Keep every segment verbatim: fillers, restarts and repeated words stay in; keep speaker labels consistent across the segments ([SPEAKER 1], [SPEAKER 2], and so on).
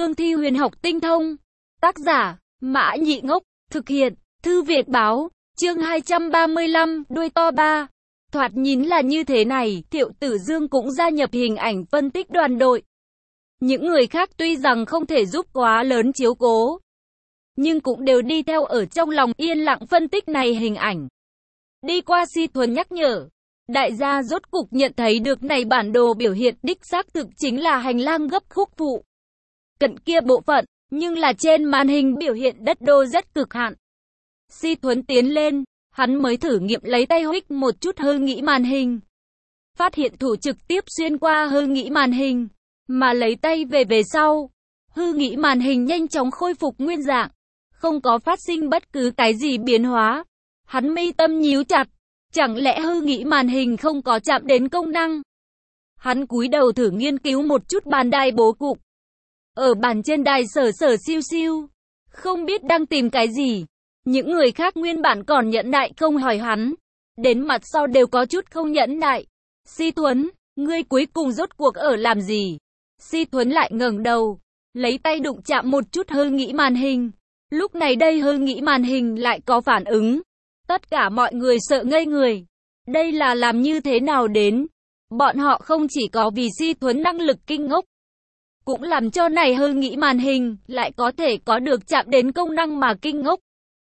[SPEAKER 1] cương thi huyền học tinh thông. Tác giả, Mã Nhị Ngốc, thực hiện, Thư Việt Báo, chương hai trăm ba mươi lăm, đuôi to ba. Thoạt nhìn là như thế này, Thiệu Tử Dương cũng gia nhập hình ảnh phân tích đoàn đội. Những người khác tuy rằng không thể giúp quá lớn chiếu cố, nhưng cũng đều đi theo ở trong lòng yên lặng phân tích này hình ảnh. Đi qua Si Thuấn nhắc nhở, đại gia rốt cục nhận thấy được này bản đồ biểu hiện đích xác thực chính là hành lang gấp khúc phụ cận kia bộ phận, nhưng là trên màn hình biểu hiện đất đô rất cực hạn. Si Thuấn tiến lên, hắn mới thử nghiệm lấy tay huých một chút hư nghĩ màn hình. Phát hiện thủ trực tiếp xuyên qua hư nghĩ màn hình, mà lấy tay về về sau. Hư nghĩ màn hình nhanh chóng khôi phục nguyên dạng, không có phát sinh bất cứ cái gì biến hóa. Hắn mi tâm nhíu chặt, chẳng lẽ hư nghĩ màn hình không có chạm đến công năng? Hắn cúi đầu thử nghiên cứu một chút bàn đài bố cục. Ở bàn trên đài sở sở siêu siêu, không biết đang tìm cái gì. Những người khác nguyên bản còn nhẫn nại không hỏi hắn, đến mặt sau đều có chút không nhẫn nại. Si Thuấn, ngươi cuối cùng rốt cuộc ở làm gì? Si Thuấn lại ngẩng đầu, lấy tay đụng chạm một chút hư nghĩ màn hình. Lúc này đây hư nghĩ màn hình lại có phản ứng. Tất cả mọi người sợ ngây người. Đây là làm như thế nào đến? Bọn họ không chỉ có vì Si Thuấn năng lực kinh ngốc, cũng làm cho này hư nghĩ màn hình lại có thể có được chạm đến công năng mà kinh ngốc.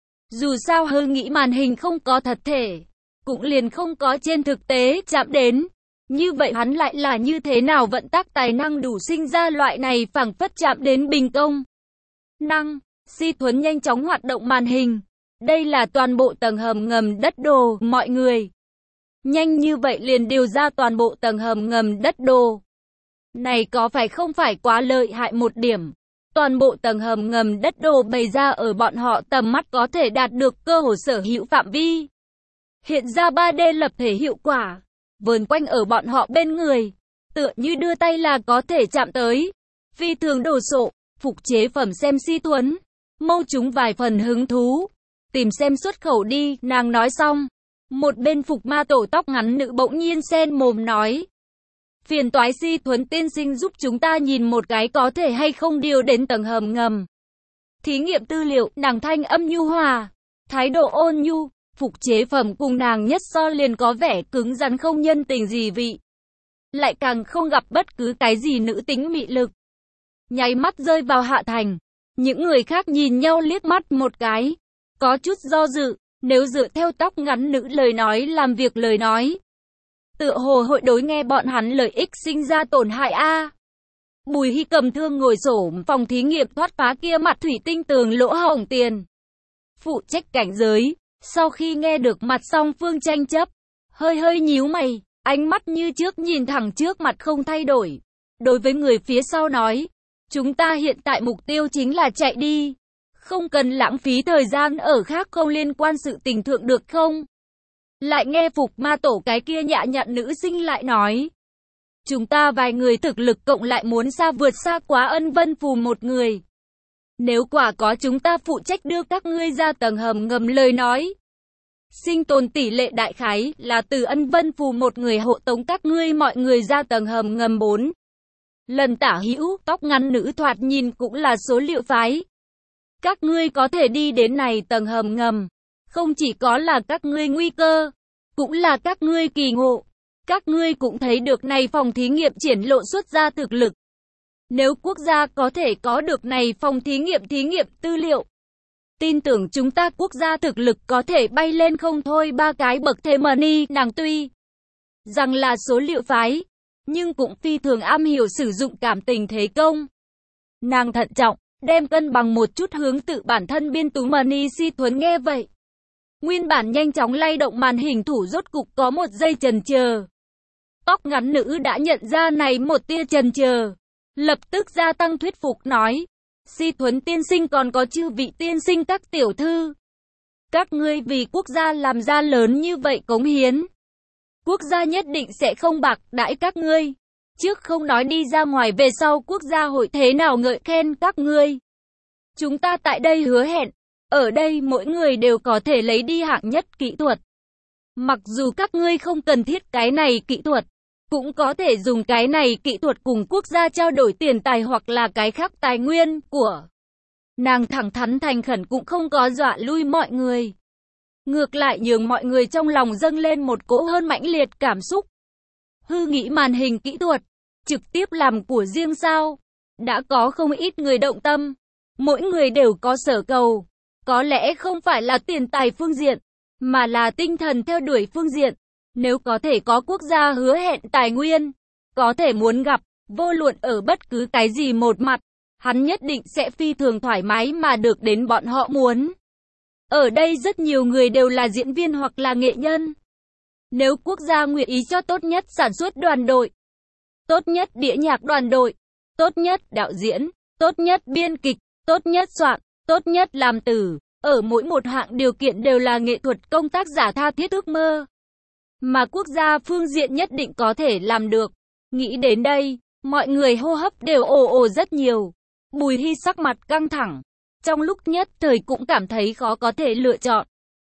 [SPEAKER 1] Dù sao hư nghĩ màn hình không có thật thể, cũng liền không có trên thực tế chạm đến. Như vậy hắn lại là như thế nào vận tác tài năng đủ sinh ra loại này phảng phất chạm đến bình công năng? Si Thuấn nhanh chóng hoạt động màn hình. Đây là toàn bộ tầng hầm ngầm đất đồ, mọi người. Nhanh như vậy liền điều ra toàn bộ tầng hầm ngầm đất đồ. Này có phải không phải quá lợi hại một điểm? Toàn bộ tầng hầm ngầm đất đồ bày ra ở bọn họ tầm mắt có thể đạt được cơ hồ sở hữu phạm vi. Hiện ra ba D lập thể hiệu quả, vờn quanh ở bọn họ bên người, tựa như đưa tay là có thể chạm tới. Phi thường đồ sộ, phục chế phẩm xem Si Thuấn, mâu chúng vài phần hứng thú. Tìm xem xuất khẩu đi, nàng nói xong. Một bên phục ma tổ tóc ngắn nữ bỗng nhiên sen mồm nói. Phiền toái Si Thuấn tiên sinh giúp chúng ta nhìn một cái có thể hay không điều đến tầng hầm ngầm. Thí nghiệm tư liệu, nàng thanh âm nhu hòa, thái độ ôn nhu, phục chế phẩm cùng nàng nhất so liền có vẻ cứng rắn không nhân tình gì vị. Lại càng không gặp bất cứ cái gì nữ tính mị lực. Nháy mắt rơi vào hạ thành, những người khác nhìn nhau liếc mắt một cái, có chút do dự, nếu dựa theo tóc ngắn nữ lời nói làm việc lời nói. Tựa hồ hội đối nghe bọn hắn lợi ích sinh ra tổn hại a. À. Bùi Hy cầm thương ngồi xổm phòng thí nghiệm thoát phá kia mặt thủy tinh tường lỗ hổng tiền. Phụ trách cảnh giới, sau khi nghe được mặt song phương tranh chấp, hơi hơi nhíu mày, ánh mắt như trước nhìn thẳng trước mặt không thay đổi. Đối với người phía sau nói, chúng ta hiện tại mục tiêu chính là chạy đi. Không cần lãng phí thời gian ở khác không liên quan sự tình thượng được không? Lại nghe phục ma tổ cái kia nhã nhặn nữ sinh lại nói. Chúng ta vài người thực lực cộng lại muốn xa vượt xa quá Ân Vân Phù một người. Nếu quả có chúng ta phụ trách đưa các ngươi ra tầng hầm ngầm lời nói. Sinh tồn tỷ lệ đại khái là từ Ân Vân Phù một người hộ tống các ngươi mọi người ra tầng hầm ngầm bốn. Lần tả hữu, tóc ngắn nữ thoạt nhìn cũng là số liệu phái. Các ngươi có thể đi đến này tầng hầm ngầm. Không chỉ có là các ngươi nguy cơ, cũng là các ngươi kỳ ngộ. Các ngươi cũng thấy được này phòng thí nghiệm triển lộ xuất ra thực lực. Nếu quốc gia có thể có được này phòng thí nghiệm thí nghiệm tư liệu, tin tưởng chúng ta quốc gia thực lực có thể bay lên không thôi ba cái bậc thềm ni. Nàng tuy rằng là số liệu phái, nhưng cũng phi thường am hiểu sử dụng cảm tình thế công. Nàng thận trọng, đem cân bằng một chút hướng tự bản thân biên tú money. Si Thuấn nghe vậy, nguyên bản nhanh chóng lay động màn hình thủ rốt cục có một giây chần chờ. Tóc ngắn nữ đã nhận ra này một tia chần chờ, lập tức gia tăng thuyết phục nói. Si Thuấn tiên sinh còn có chư vị tiên sinh các tiểu thư. Các ngươi vì quốc gia làm ra lớn như vậy cống hiến. Quốc gia nhất định sẽ không bạc đãi các ngươi. Trước không nói đi ra ngoài về sau quốc gia hội thế nào ngợi khen các ngươi. Chúng ta tại đây hứa hẹn, ở đây mỗi người đều có thể lấy đi hạng nhất kỹ thuật. Mặc dù các ngươi không cần thiết cái này kỹ thuật, Cũng có thể dùng cái này kỹ thuật cùng quốc gia trao đổi tiền tài hoặc là cái khác tài nguyên của. Nàng thẳng thắn thành khẩn cũng không có dọa lui mọi người. Ngược lại nhường mọi người trong lòng dâng lên một cỗ hơn mãnh liệt cảm xúc. Hư nghĩ màn hình kỹ thuật, trực tiếp làm của riêng sao? Đã có không ít người động tâm. Mỗi người đều có sở cầu. Có lẽ không phải là tiền tài phương diện, mà là tinh thần theo đuổi phương diện. Nếu có thể có quốc gia hứa hẹn tài nguyên, có thể muốn gặp, vô luận ở bất cứ cái gì một mặt, hắn nhất định sẽ phi thường thoải mái mà được đến bọn họ muốn. Ở đây rất nhiều người đều là diễn viên hoặc là nghệ nhân. Nếu quốc gia nguyện ý cho tốt nhất sản xuất đoàn đội, tốt nhất đĩa nhạc đoàn đội, tốt nhất đạo diễn, tốt nhất biên kịch, tốt nhất soạn, tốt nhất làm từ, ở mỗi một hạng điều kiện đều là nghệ thuật công tác giả tha thiết ước mơ. Mà quốc gia phương diện nhất định có thể làm được. Nghĩ đến đây, mọi người hô hấp đều ồ ồ rất nhiều. Bùi Hy sắc mặt căng thẳng. Trong lúc nhất thời cũng cảm thấy khó có thể lựa chọn.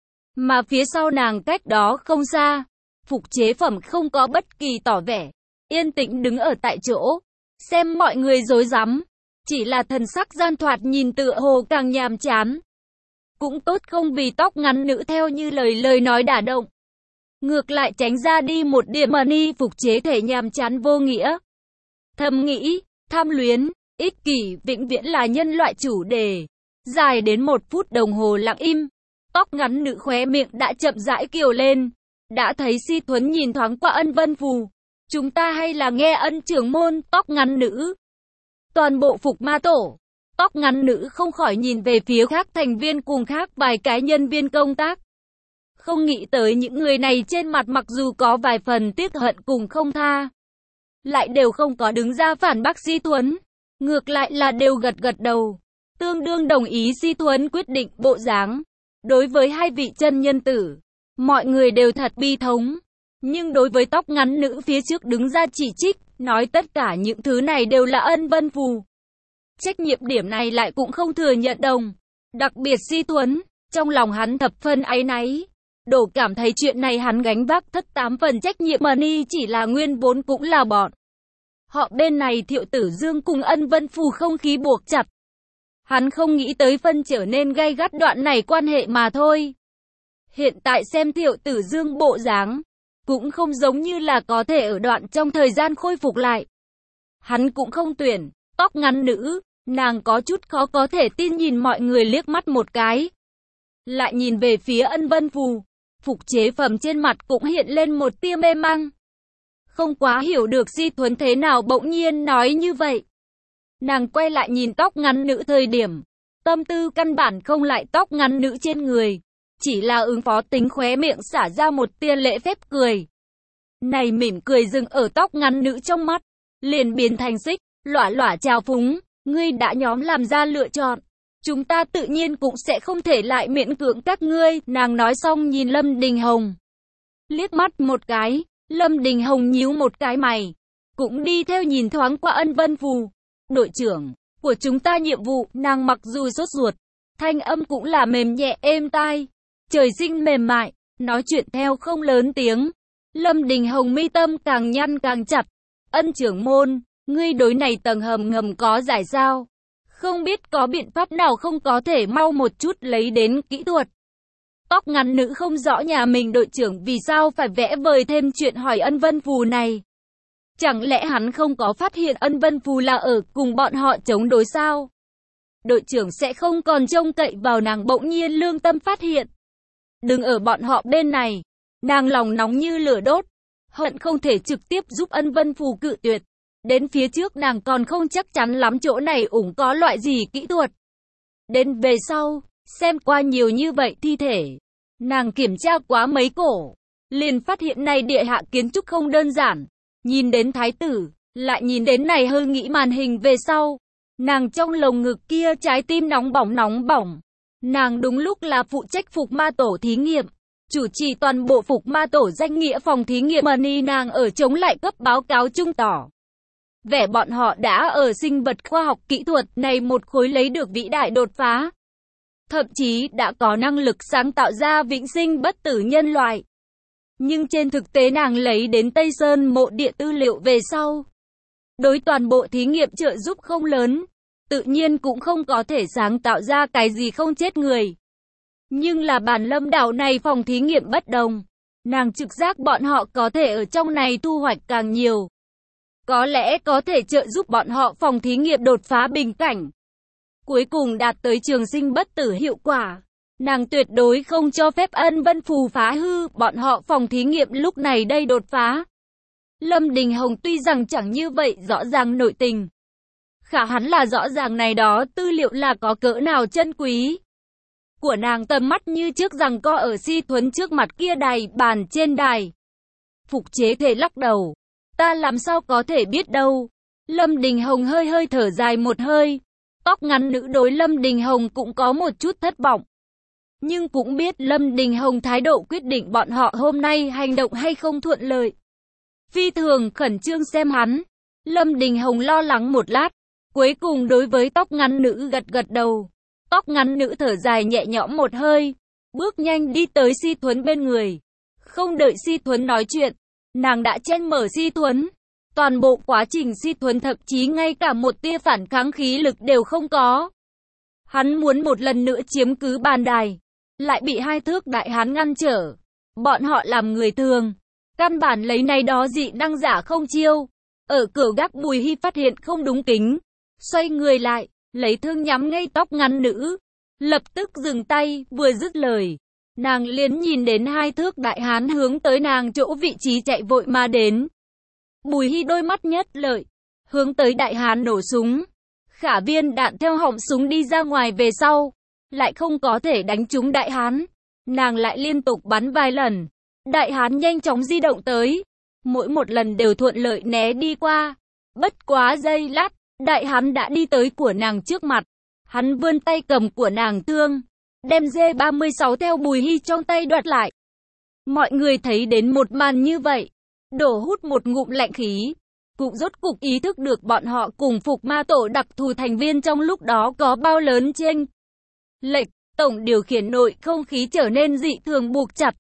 [SPEAKER 1] Mà phía sau nàng cách đó không xa, Phục Chế Phẩm không có bất kỳ tỏ vẻ. Yên tĩnh đứng ở tại chỗ, xem mọi người rối rắm. Chỉ là thần sắc gian thoạt nhìn tựa hồ càng nhàm chán. Cũng tốt không vì tóc ngắn nữ theo như lời lời nói đả động. Ngược lại tránh ra đi một điểm money Phục Chế thể nhàm chán vô nghĩa. Thầm nghĩ, tham luyến, ích kỷ vĩnh viễn là nhân loại chủ đề. Dài đến một phút đồng hồ lặng im. Tóc ngắn nữ khóe miệng đã chậm rãi kiều lên. Đã thấy Si Thuấn nhìn thoáng qua Ân Vân Phù. Chúng ta hay là nghe Ân trưởng môn tóc ngắn nữ. Toàn bộ Phục Ma Tổ. Tóc ngắn nữ không khỏi nhìn về phía khác thành viên cùng khác vài cái nhân viên công tác. Không nghĩ tới những người này trên mặt mặc dù có vài phần tiếc hận cùng không tha, lại đều không có đứng ra phản bác Si Thuấn. Ngược lại là đều gật gật đầu, tương đương đồng ý Si Thuấn quyết định bộ dáng. Đối với hai vị chân nhân tử, mọi người đều thật bi thống. Nhưng đối với tóc ngắn nữ phía trước đứng ra chỉ trích, nói tất cả những thứ này đều là Ân Vân Phù. Trách nhiệm điểm này lại cũng không thừa nhận đồng. Đặc biệt Si Thuấn, trong lòng hắn thập phân áy náy. Đổ cảm thấy chuyện này hắn gánh vác thất tám phần trách nhiệm money chỉ là nguyên vốn cũng là bọn. Họ bên này Thiệu Tử Dương cùng Ân Vân Phù không khí buộc chặt. Hắn không nghĩ tới phân trở nên gay gắt đoạn này quan hệ mà thôi. Hiện tại xem Thiệu Tử Dương bộ dáng, cũng không giống như là có thể ở đoạn trong thời gian khôi phục lại. Hắn cũng không tuyển, tóc ngắn nữ, nàng có chút khó có thể tin nhìn mọi người liếc mắt một cái. Lại nhìn về phía Ân Vân Phù, Phục Chế Phẩm trên mặt cũng hiện lên một tia mê mang. Không quá hiểu được Si Thuấn thế nào bỗng nhiên nói như vậy. Nàng quay lại nhìn tóc ngắn nữ thời điểm, tâm tư căn bản không lại tóc ngắn nữ trên người, chỉ là ứng phó tính khóe miệng xả ra một tia lễ phép cười. Này mỉm cười dừng ở tóc ngắn nữ trong mắt, liền biến thành xích, lỏa lỏa trào phúng, ngươi đã nhóm làm ra lựa chọn. Chúng ta tự nhiên cũng sẽ không thể lại miễn cưỡng các ngươi, nàng nói xong nhìn Lâm Đình Hồng. Liếc mắt một cái, Lâm Đình Hồng nhíu một cái mày, cũng đi theo nhìn thoáng qua Ân Vân Phù. Đội trưởng của chúng ta nhiệm vụ, nàng mặc dù sốt ruột, thanh âm cũng là mềm nhẹ êm tai, trời sinh mềm mại, nói chuyện theo không lớn tiếng. Lâm Đình Hồng mi tâm càng nhăn càng chặt. Ân trưởng môn, ngươi đối này tầng hầm ngầm có giải sao? Không biết có biện pháp nào không có thể mau một chút lấy đến kỹ thuật. Tóc ngắn nữ không rõ nhà mình đội trưởng vì sao phải vẽ vời thêm chuyện hỏi Ân Vân Phù này. Chẳng lẽ hắn không có phát hiện Ân Vân Phù là ở cùng bọn họ chống đối sao? Đội trưởng sẽ không còn trông cậy vào nàng bỗng nhiên lương tâm phát hiện. Đừng ở bọn họ bên này. Nàng lòng nóng như lửa đốt, hận không thể trực tiếp giúp Ân Vân Phù cự tuyệt. Đến phía trước nàng còn không chắc chắn lắm chỗ này ủng có loại gì kỹ thuật. Đến về sau, xem qua nhiều như vậy thi thể, nàng kiểm tra quá mấy cổ, liền phát hiện này địa hạ kiến trúc không đơn giản. Nhìn đến thái tử, lại nhìn đến này hơi nghĩ màn hình về sau, nàng trong lồng ngực kia trái tim nóng bỏng nóng bỏng. Nàng đúng lúc là phụ trách Phục Ma Tổ thí nghiệm, chủ trì toàn bộ Phục Ma Tổ danh nghĩa phòng thí nghiệm money, nàng ở chống lại cấp báo cáo trung tỏ vẻ bọn họ đã ở sinh vật khoa học kỹ thuật này một khối lấy được vĩ đại đột phá. Thậm chí đã có năng lực sáng tạo ra vĩnh sinh bất tử nhân loại. Nhưng trên thực tế nàng lấy đến Tây Sơn mộ địa tư liệu về sau. Đối toàn bộ thí nghiệm trợ giúp không lớn, tự nhiên cũng không có thể sáng tạo ra cái gì không chết người. Nhưng là bản Lâm đảo này phòng thí nghiệm bất đồng. Nàng trực giác bọn họ có thể ở trong này thu hoạch càng nhiều. Có lẽ có thể trợ giúp bọn họ phòng thí nghiệm đột phá bình cảnh. Cuối cùng đạt tới trường sinh bất tử hiệu quả. Nàng tuyệt đối không cho phép Ân Vân Phù phá hư bọn họ phòng thí nghiệm lúc này đây đột phá. Lâm Đình Hồng tuy rằng chẳng như vậy rõ ràng nội tình. Khả hắn là rõ ràng này đó tư liệu là có cỡ nào chân quý. Của nàng tầm mắt như trước rằng co ở Si Thuấn trước mặt kia đài bàn trên đài. Phục chế thể lắc đầu. Ta làm sao có thể biết đâu. Lâm Đình Hồng hơi hơi thở dài một hơi. Tóc ngắn nữ đối Lâm Đình Hồng cũng có một chút thất vọng. Nhưng cũng biết Lâm Đình Hồng thái độ quyết định bọn họ hôm nay hành động hay không thuận lợi. Phi thường khẩn trương xem hắn. Lâm Đình Hồng lo lắng một lát. Cuối cùng đối với tóc ngắn nữ gật gật đầu. Tóc ngắn nữ thở dài nhẹ nhõm một hơi. Bước nhanh đi tới Si Thuấn bên người. Không đợi Si Thuấn nói chuyện. Nàng đã chen mở Si Thuấn. Toàn bộ quá trình Si Thuấn thậm chí ngay cả một tia phản kháng khí lực đều không có. Hắn muốn một lần nữa chiếm cứ bàn đài. Lại bị hai thước đại hán ngăn trở. Bọn họ làm người thường. Căn bản lấy này đó dị năng giả không chiêu. Ở cửa gác Bùi Hy phát hiện không đúng kính. Xoay người lại, lấy thương nhắm ngay tóc ngắn nữ. Lập tức dừng tay, vừa dứt lời. Nàng liền nhìn đến hai thước đại hán hướng tới nàng chỗ vị trí chạy vội mà đến. Bùi Hy đôi mắt nhất lợi. Hướng tới đại hán nổ súng. Khả viên đạn theo họng súng đi ra ngoài về sau. Lại không có thể đánh trúng đại hán. Nàng lại liên tục bắn vài lần. Đại hán nhanh chóng di động tới. Mỗi một lần đều thuận lợi né đi qua. Bất quá giây lát, đại hán đã đi tới của nàng trước mặt. Hắn vươn tay cầm của nàng thương. Đem D ba mươi sáu theo Bùi Hy trong tay đoạt lại. Mọi người thấy đến một màn như vậy. Đổ hút một ngụm lạnh khí. Cũng rốt cục ý thức được bọn họ cùng Phục Ma Tổ đặc thù thành viên trong lúc đó có bao lớn chênh lệch. Tổng điều khiển nội không khí trở nên dị thường buộc chặt.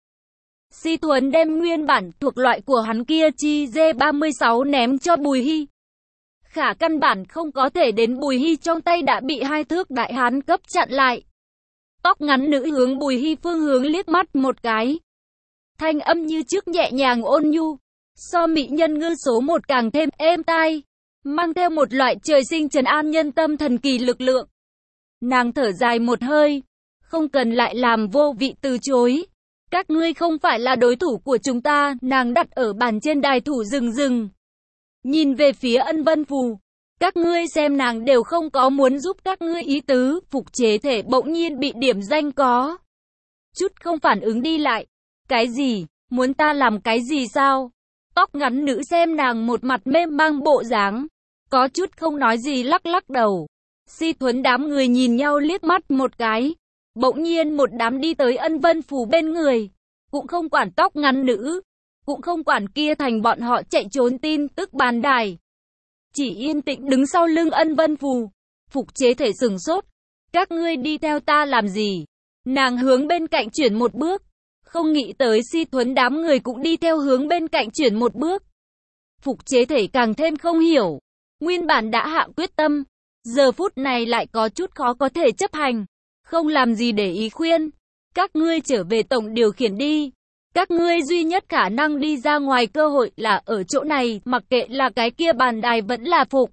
[SPEAKER 1] Si Thuấn đem nguyên bản thuộc loại của hắn kia chi D ba mươi sáu ném cho Bùi Hy. Khả căn bản không có thể đến Bùi Hy trong tay đã bị hai thước đại hán cấp chặn lại. Tóc ngắn nữ hướng Bùi Hy phương hướng liếc mắt một cái. Thanh âm như trước nhẹ nhàng ôn nhu. So mỹ nhân ngư số một càng thêm êm tai. Mang theo một loại trời sinh trấn an nhân tâm thần kỳ lực lượng. Nàng thở dài một hơi. Không cần lại làm vô vị từ chối. Các ngươi không phải là đối thủ của chúng ta. Nàng đặt ở bàn trên đài thủ rừng rừng. Nhìn về phía Ân Vân Phù. Các ngươi xem nàng đều không có muốn giúp các ngươi ý tứ. Phục chế thể bỗng nhiên bị điểm danh có chút không phản ứng đi lại. Cái gì? Muốn ta làm cái gì sao? Tóc ngắn nữ xem nàng một mặt mê mang bộ dáng. Có chút không nói gì lắc lắc đầu. Si Thuấn đám người nhìn nhau liếc mắt một cái. Bỗng nhiên một đám đi tới Ân Vân Phù bên người. Cũng không quản tóc ngắn nữ. Cũng không quản kia thành bọn họ chạy trốn tin tức bàn đài. Chỉ yên tĩnh đứng sau lưng Ân Vân Phù. Phục chế thể sừng sốt. Các ngươi đi theo ta làm gì? Nàng hướng bên cạnh chuyển một bước. Không nghĩ tới Si Thuấn đám người cũng đi theo hướng bên cạnh chuyển một bước. Phục chế thể càng thêm không hiểu. Nguyên bản đã hạ quyết tâm. Giờ phút này lại có chút khó có thể chấp hành. Không làm gì để ý khuyên. Các ngươi trở về tổng điều khiển đi. Các ngươi duy nhất khả năng đi ra ngoài cơ hội là ở chỗ này. Mặc kệ là cái kia bàn đài vẫn là Phục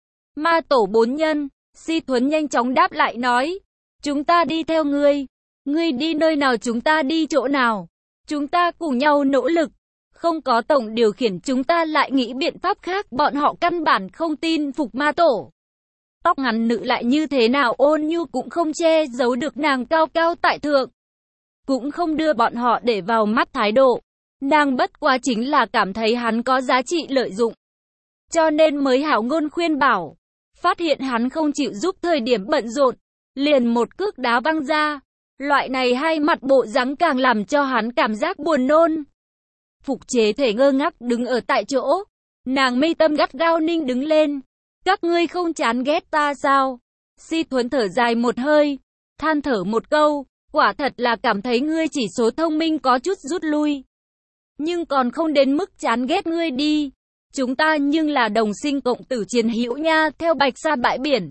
[SPEAKER 1] Ma Tổ bốn nhân. Si Thuấn nhanh chóng đáp lại nói. Chúng ta đi theo ngươi. Ngươi đi nơi nào chúng ta đi chỗ nào. Chúng ta cùng nhau nỗ lực. Không có tổng điều khiển chúng ta lại nghĩ biện pháp khác. Bọn họ căn bản không tin Phục Ma Tổ. Tóc ngắn nữ lại như thế nào ôn nhu cũng không che giấu được nàng cao cao tại thượng. Cũng không đưa bọn họ để vào mắt thái độ. Nàng bất quá chính là cảm thấy hắn có giá trị lợi dụng. Cho nên mới hảo ngôn khuyên bảo. Phát hiện hắn không chịu giúp thời điểm bận rộn. Liền một cước đá văng ra. Loại này hai mặt bộ dáng càng làm cho hắn cảm giác buồn nôn. Phục chế thể ngơ ngác đứng ở tại chỗ. Nàng mi tâm gắt gao ninh đứng lên. Các ngươi không chán ghét ta sao? Si Thuấn thở dài một hơi. Than thở một câu. Quả thật là cảm thấy ngươi chỉ số thông minh có chút rút lui. nhưng còn không đến mức chán ghét ngươi đi. Chúng ta nhưng là đồng sinh cộng tử chiến hữu nha, theo Bạch Sa bãi biển.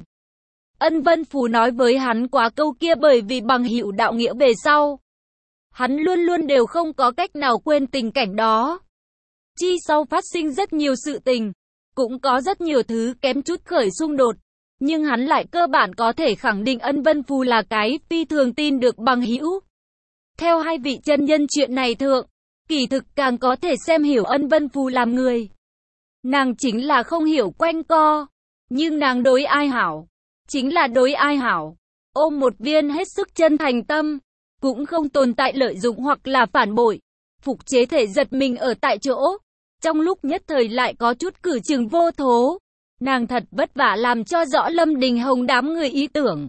[SPEAKER 1] Ân Vân Phù nói với hắn quá câu kia bởi vì bằng hữu đạo nghĩa về sau. Hắn luôn luôn đều không có cách nào quên tình cảnh đó. Chi sau phát sinh rất nhiều sự tình, cũng có rất nhiều thứ kém chút khởi xung đột. Nhưng hắn lại cơ bản có thể khẳng định Ân Vân Phù là cái phi thường tin được bằng hữu. Theo hai vị chân nhân chuyện này thượng, kỳ thực càng có thể xem hiểu Ân Vân Phù làm người. Nàng chính là không hiểu quanh co, nhưng nàng đối ai hảo, chính là đối ai hảo. Ôm một viên hết sức chân thành tâm, cũng không tồn tại lợi dụng hoặc là phản bội. Phục chế thể giật mình ở tại chỗ, trong lúc nhất thời lại có chút cử trường vô thố. Nàng thật vất vả làm cho rõ Lâm Đình Hồng đám người ý tưởng,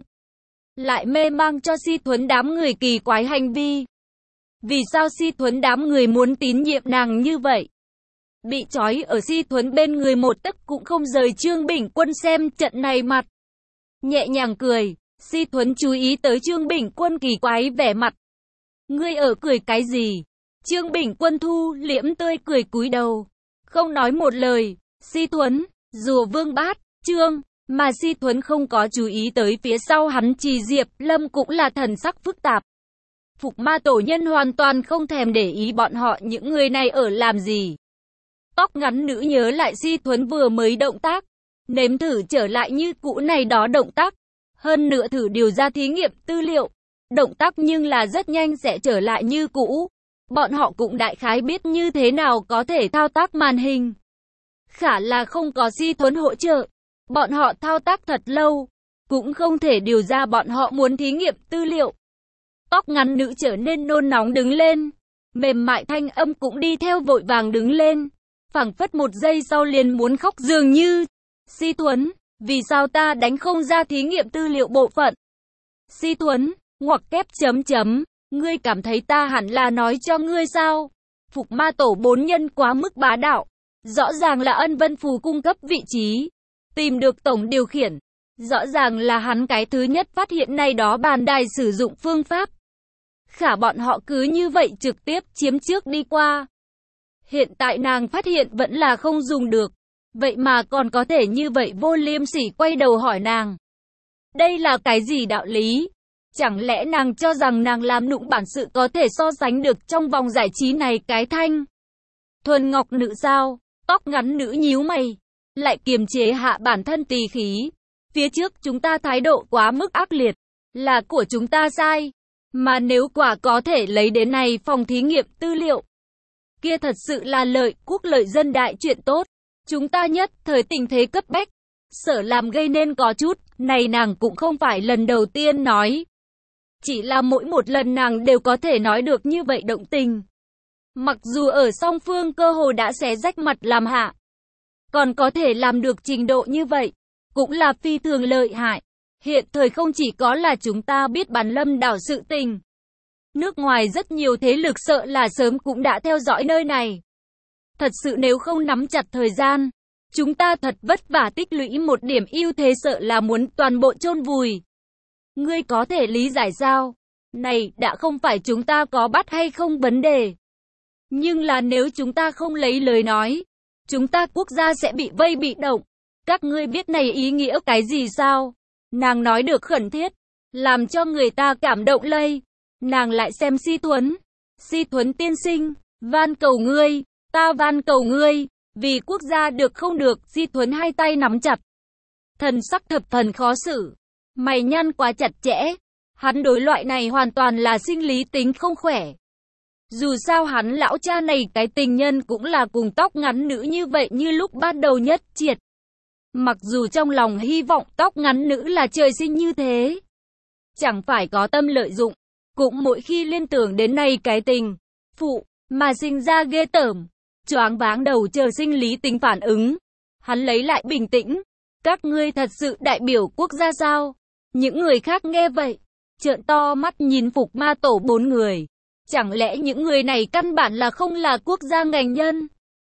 [SPEAKER 1] lại mê mang cho Si Thuấn đám người kỳ quái hành vi. Vì sao Si Thuấn đám người muốn tín nhiệm nàng như vậy? Bị trói ở Si Thuấn bên người một tấc cũng không rời, Trương Bình Quân xem trận này mặt nhẹ nhàng cười. Si Thuấn chú ý tới Trương Bình Quân kỳ quái vẻ mặt. Ngươi ở cười cái gì? Trương Bình Quân thu liễm tươi cười cúi đầu, không nói một lời. Si Thuấn, rùa Vương Bát, Trương, mà Si Thuấn không có chú ý tới phía sau hắn Trì Diệp Lâm cũng là thần sắc phức tạp. Phục Ma tổ nhân hoàn toàn không thèm để ý bọn họ những người này ở làm gì. Tóc ngắn nữ nhớ lại Si Thuấn vừa mới động tác, nếm thử trở lại như cũ này đó động tác, hơn nữa thử điều ra thí nghiệm tư liệu, động tác nhưng là rất nhanh sẽ trở lại như cũ. Bọn họ cũng đại khái biết như thế nào có thể thao tác màn hình. Khả là không có Si Thuấn hỗ trợ, bọn họ thao tác thật lâu, cũng không thể điều ra bọn họ muốn thí nghiệm tư liệu. Tóc ngắn nữ trở nên nôn nóng đứng lên, mềm mại thanh âm cũng đi theo vội vàng đứng lên, phảng phất một giây sau liền muốn khóc dường như. Si Thuấn, vì sao ta đánh không ra thí nghiệm tư liệu bộ phận? Si Thuấn, ngoặc kép chấm chấm, ngươi cảm thấy ta hẳn là nói cho ngươi sao? Phục Ma tổ bốn nhân quá mức bá đạo, rõ ràng là Ân Vân Phù cung cấp vị trí, tìm được tổng điều khiển, rõ ràng là hắn cái thứ nhất phát hiện này đó bàn đài sử dụng phương pháp. Khả bọn họ cứ như vậy trực tiếp chiếm trước đi qua. Hiện tại nàng phát hiện vẫn là không dùng được, vậy mà còn có thể như vậy vô liêm sỉ quay đầu hỏi nàng. Đây là cái gì đạo lý? Chẳng lẽ nàng cho rằng nàng làm nụng bản sự có thể so sánh được trong vòng giải trí này cái thanh thuần ngọc nữ sao? Tóc ngắn nữ nhíu mày, lại kiềm chế hạ bản thân tỳ khí. Phía trước chúng ta thái độ quá mức ác liệt, là của chúng ta sai. Mà nếu quả có thể lấy đến này phòng thí nghiệm tư liệu, kia thật sự là lợi quốc lợi dân đại chuyện tốt. Chúng ta nhất thời tình thế cấp bách, sợ làm gây nên có chút, này nàng cũng không phải lần đầu tiên nói. Chỉ là mỗi một lần nàng đều có thể nói được như vậy động tình. Mặc dù ở song phương cơ hồ đã xé rách mặt làm hạ, còn có thể làm được trình độ như vậy, cũng là phi thường lợi hại. Hiện thời không chỉ có là chúng ta biết Bàn Lâm đảo sự tình, nước ngoài rất nhiều thế lực sợ là sớm cũng đã theo dõi nơi này. Thật sự nếu không nắm chặt thời gian, chúng ta thật vất vả tích lũy một điểm ưu thế sợ là muốn toàn bộ chôn vùi. Ngươi có thể lý giải sao? Này đã không phải chúng ta có bắt hay không vấn đề. Nhưng là nếu chúng ta không lấy lời nói, chúng ta quốc gia sẽ bị vây bị động. Các ngươi biết này ý nghĩa cái gì sao? Nàng nói được khẩn thiết, làm cho người ta cảm động lây. Nàng lại xem Si Thuấn. Si Thuấn tiên sinh, van cầu ngươi, ta van cầu ngươi, vì quốc gia được không được. Si Thuấn hai tay nắm chặt, thần sắc thập phần khó xử, mày nhăn quá chặt chẽ. Hắn đối loại này hoàn toàn là sinh lý tính không khỏe. Dù sao hắn lão cha này cái tình nhân cũng là cùng tóc ngắn nữ như vậy như lúc ban đầu nhất triệt. Mặc dù trong lòng hy vọng tóc ngắn nữ là trời sinh như thế, chẳng phải có tâm lợi dụng, cũng mỗi khi liên tưởng đến này cái tình phụ mà sinh ra ghê tởm, choáng váng đầu chờ sinh lý tính phản ứng. Hắn lấy lại bình tĩnh, các ngươi thật sự đại biểu quốc gia sao? Những người khác nghe vậy, trợn to mắt nhìn Phục Ma tổ bốn người. Chẳng lẽ những người này căn bản là không là quốc gia ngành nhân,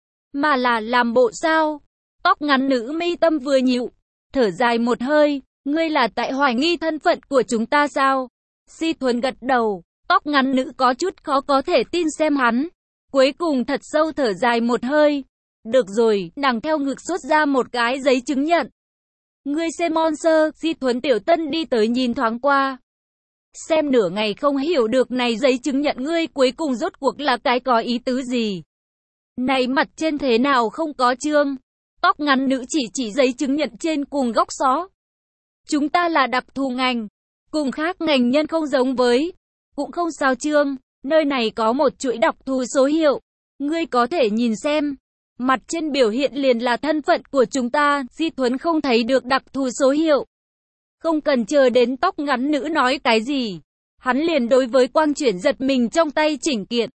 [SPEAKER 1] mà là làm bộ sao? Tóc ngắn nữ mi tâm vừa nhịu, thở dài một hơi, ngươi là tại hoài nghi thân phận của chúng ta sao? Si Thuấn gật đầu, tóc ngắn nữ có chút khó có thể tin xem hắn. Cuối cùng thật sâu thở dài một hơi. Được rồi, nàng theo ngực xuất ra một cái giấy chứng nhận. Ngươi xem Monster, Di Thuấn Tiểu Tân đi tới nhìn thoáng qua. Xem nửa ngày không hiểu được này giấy chứng nhận ngươi cuối cùng rốt cuộc là cái có ý tứ gì. Này mặt trên thế nào không có chương. Tóc ngắn nữ chỉ chỉ giấy chứng nhận trên cùng góc xó. Chúng ta là đặc thù ngành. Cùng khác ngành nhân không giống với. Cũng không sao chương. Nơi này có một chuỗi đặc thù số hiệu. Ngươi có thể nhìn xem. Mặt trên biểu hiện liền là thân phận của chúng ta. Di Thuấn không thấy được đặc thù số hiệu. Không cần chờ đến tóc ngắn nữ nói cái gì. Hắn liền đối với quang chuyển giật mình trong tay chỉnh kiện.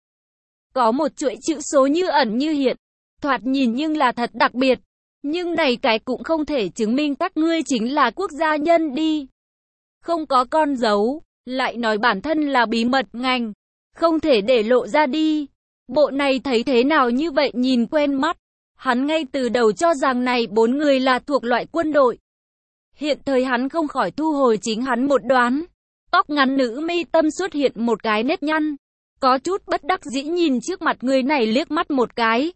[SPEAKER 1] Có một chuỗi chữ số như ẩn như hiện. Thoạt nhìn nhưng là thật đặc biệt. Nhưng này cái cũng không thể chứng minh các ngươi chính là quốc gia nhân đi. Không có con dấu. Lại nói bản thân là bí mật ngành. Không thể để lộ ra đi. Bộ này thấy thế nào như vậy nhìn quen mắt. Hắn ngay từ đầu cho rằng này bốn người là thuộc loại quân đội. Hiện thời hắn không khỏi thu hồi chính hắn một đoán. Tóc ngắn nữ mi tâm xuất hiện một cái nếp nhăn. Có chút bất đắc dĩ nhìn trước mặt người này liếc mắt một cái.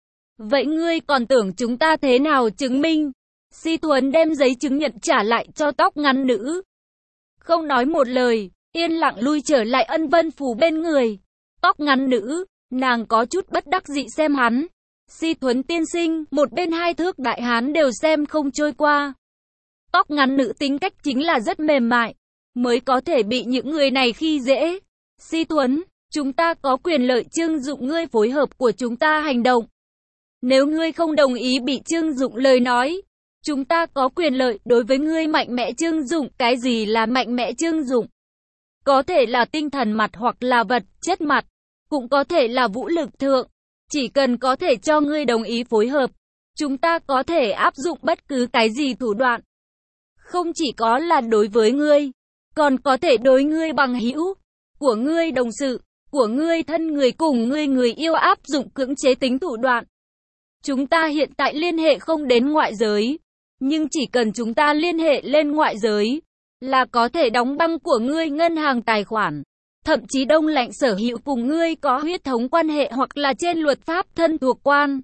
[SPEAKER 1] Vậy ngươi còn tưởng chúng ta thế nào chứng minh? Di Thuấn đem giấy chứng nhận trả lại cho tóc ngắn nữ. Không nói một lời, yên lặng lui trở lại Ân Vân Phủ bên người. Tóc ngắn nữ, nàng có chút bất đắc dĩ xem hắn. Di Thuấn tiên sinh, một bên hai thước đại hán đều xem không trôi qua. Tóc ngắn nữ tính cách chính là rất mềm mại, mới có thể bị những người này khi dễ. Di Thuấn, chúng ta có quyền lợi trưng dụng ngươi phối hợp của chúng ta hành động. Nếu ngươi không đồng ý bị trưng dụng lời nói, chúng ta có quyền lợi đối với ngươi mạnh mẽ trưng dụng. Cái gì là mạnh mẽ trưng dụng? Có thể là tinh thần mặt hoặc là vật chất mặt, cũng có thể là vũ lực thượng. Chỉ cần có thể cho ngươi đồng ý phối hợp, chúng ta có thể áp dụng bất cứ cái gì thủ đoạn. Không chỉ có là đối với ngươi, còn có thể đối ngươi bằng hữu của ngươi, đồng sự của ngươi, thân người cùng ngươi người yêu áp dụng cưỡng chế tính thủ đoạn. Chúng ta hiện tại liên hệ không đến ngoại giới, nhưng chỉ cần chúng ta liên hệ lên ngoại giới, là có thể đóng băng của ngươi ngân hàng tài khoản, thậm chí đông lạnh sở hữu cùng ngươi có huyết thống quan hệ hoặc là trên luật pháp thân thuộc quan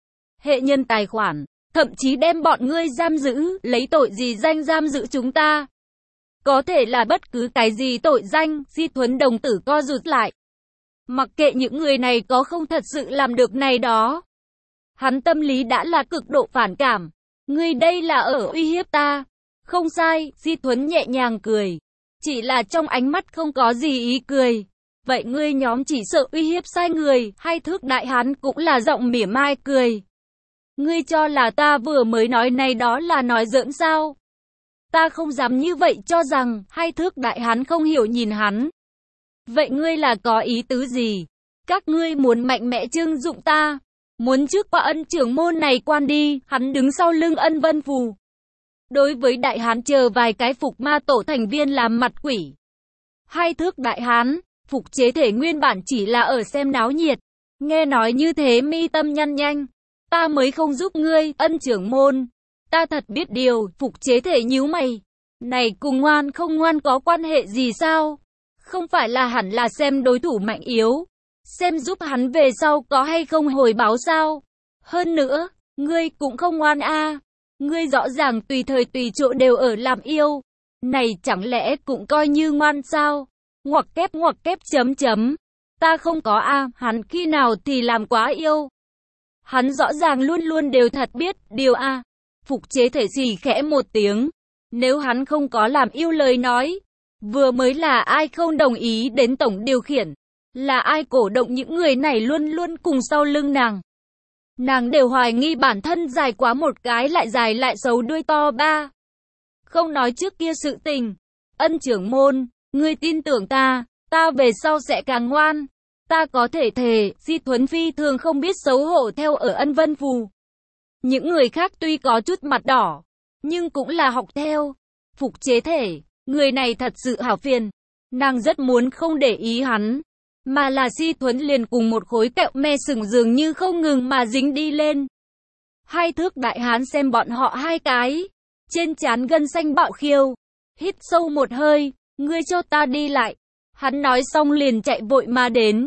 [SPEAKER 1] hệ nhân tài khoản, thậm chí đem bọn ngươi giam giữ. Lấy tội gì danh giam giữ chúng ta? Có thể là bất cứ cái gì tội danh. Di Thuấn đồng tử co rụt lại. Mặc kệ những người này có không thật sự làm được này đó, hắn tâm lý đã là cực độ phản cảm. Ngươi đây là ở uy hiếp ta. Không sai, Di Thuấn nhẹ nhàng cười. Chỉ là trong ánh mắt không có gì ý cười. Vậy ngươi nhóm chỉ sợ uy hiếp sai người. Hai thước đại hán cũng là giọng mỉa mai cười. Ngươi cho là ta vừa mới nói này đó là nói giỡn sao? Ta không dám như vậy cho rằng. Hai thước đại hán không hiểu nhìn hắn. Vậy ngươi là có ý tứ gì? Các ngươi muốn mạnh mẽ trưng dụng ta, muốn trước qua Ân trưởng môn này quan đi. Hắn đứng sau lưng Ân Vân Phù. Đối với đại hán chờ vài cái phục ma tổ thành viên làm mặt quỷ. Hai thước đại hán, phục chế thể nguyên bản chỉ là ở xem náo nhiệt. Nghe nói như thế mi tâm nhăn nhanh. Ta mới không giúp ngươi, Ân trưởng môn. Ta thật biết điều. Phục chế thể nhíu mày. Này cùng ngoan không ngoan có quan hệ gì sao? Không phải là hẳn là xem đối thủ mạnh yếu, xem giúp hắn về sau có hay không hồi báo sao? Hơn nữa, ngươi cũng không ngoan a. Ngươi rõ ràng tùy thời tùy chỗ đều ở làm yêu. Này chẳng lẽ cũng coi như ngoan sao? Ngoặc kép ngoặc kép chấm chấm. Ta không có a, hắn khi nào thì làm quá yêu. Hắn rõ ràng luôn luôn đều thật biết điều a. Phục chế thể xì khẽ một tiếng. Nếu hắn không có làm yêu lời nói, vừa mới là ai không đồng ý đến tổng điều khiển? Là ai cổ động những người này luôn luôn cùng sau lưng nàng? Nàng đều hoài nghi bản thân dài quá một cái lại dài lại xấu đuôi to ba. Không nói trước kia sự tình. Ân trưởng môn, ngươi tin tưởng ta, ta về sau sẽ càng ngoan. Ta có thể thề. Di Thuấn phi thường không biết xấu hổ theo ở Ân Vân Phù. Những người khác tuy có chút mặt đỏ, nhưng cũng là học theo. Phục chế thể, người này thật sự hảo phiền. Nàng rất muốn không để ý hắn, mà là Di Thuấn liền cùng một khối kẹo me sừng dường như không ngừng mà dính đi lên. Hai thước đại hán xem bọn họ hai cái, trên trán gân xanh bạo khiêu, hít sâu một hơi, ngươi cho ta đi lại. Hắn nói xong liền chạy vội mà đến.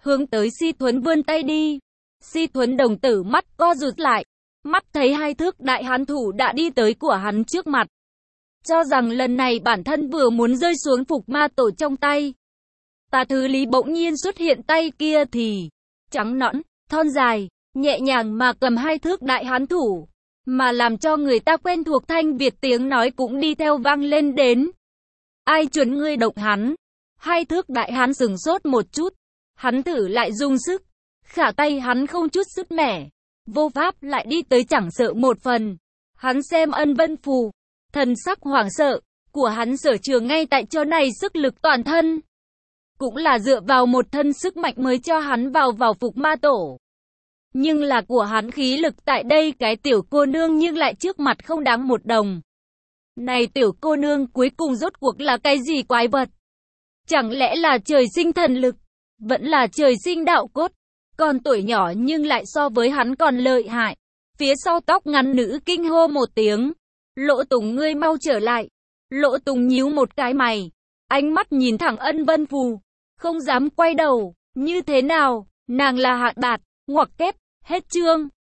[SPEAKER 1] hướng tới Si Thuấn vươn tay đi. Si Thuấn đồng tử mắt co rụt lại, mắt thấy hai thước đại hán thủ đã đi tới của hắn trước mặt. Cho rằng lần này bản thân vừa muốn rơi xuống phục ma tổ trong tay. Tà Thứ Lý bỗng nhiên xuất hiện, tay kia thì trắng nõn, thon dài, nhẹ nhàng mà cầm hai thước đại hán thủ, mà làm cho người ta quen thuộc thanh Việt tiếng nói cũng đi theo vang lên đến. Ai chuẩn ngươi động hắn? Hai thước đại hán sừng sốt một chút, hắn thử lại dùng sức, khả tay hắn không chút sức mẻ, vô pháp lại đi tới chẳng sợ một phần. Hắn xem Ân Vân Phù, thần sắc hoảng sợ, của hắn sở trường ngay tại chỗ này sức lực toàn thân. Cũng là dựa vào một thân sức mạnh mới cho hắn vào vào phục ma tổ. Nhưng là của hắn khí lực tại đây cái tiểu cô nương nhưng lại trước mặt không đáng một đồng. Này tiểu cô nương cuối cùng rốt cuộc là cái gì quái vật? Chẳng lẽ là trời sinh thần lực? Vẫn là trời sinh đạo cốt? Còn tuổi nhỏ nhưng lại so với hắn còn lợi hại. Phía sau tóc ngắn nữ kinh hô một tiếng. Lỗ Tùng, ngươi mau trở lại. Lỗ Tùng nhíu một cái mày, ánh mắt nhìn thẳng Ân Vân Phù, không dám quay đầu. Như thế nào? Nàng là hạn bạt, ngoặc kép, hết chương.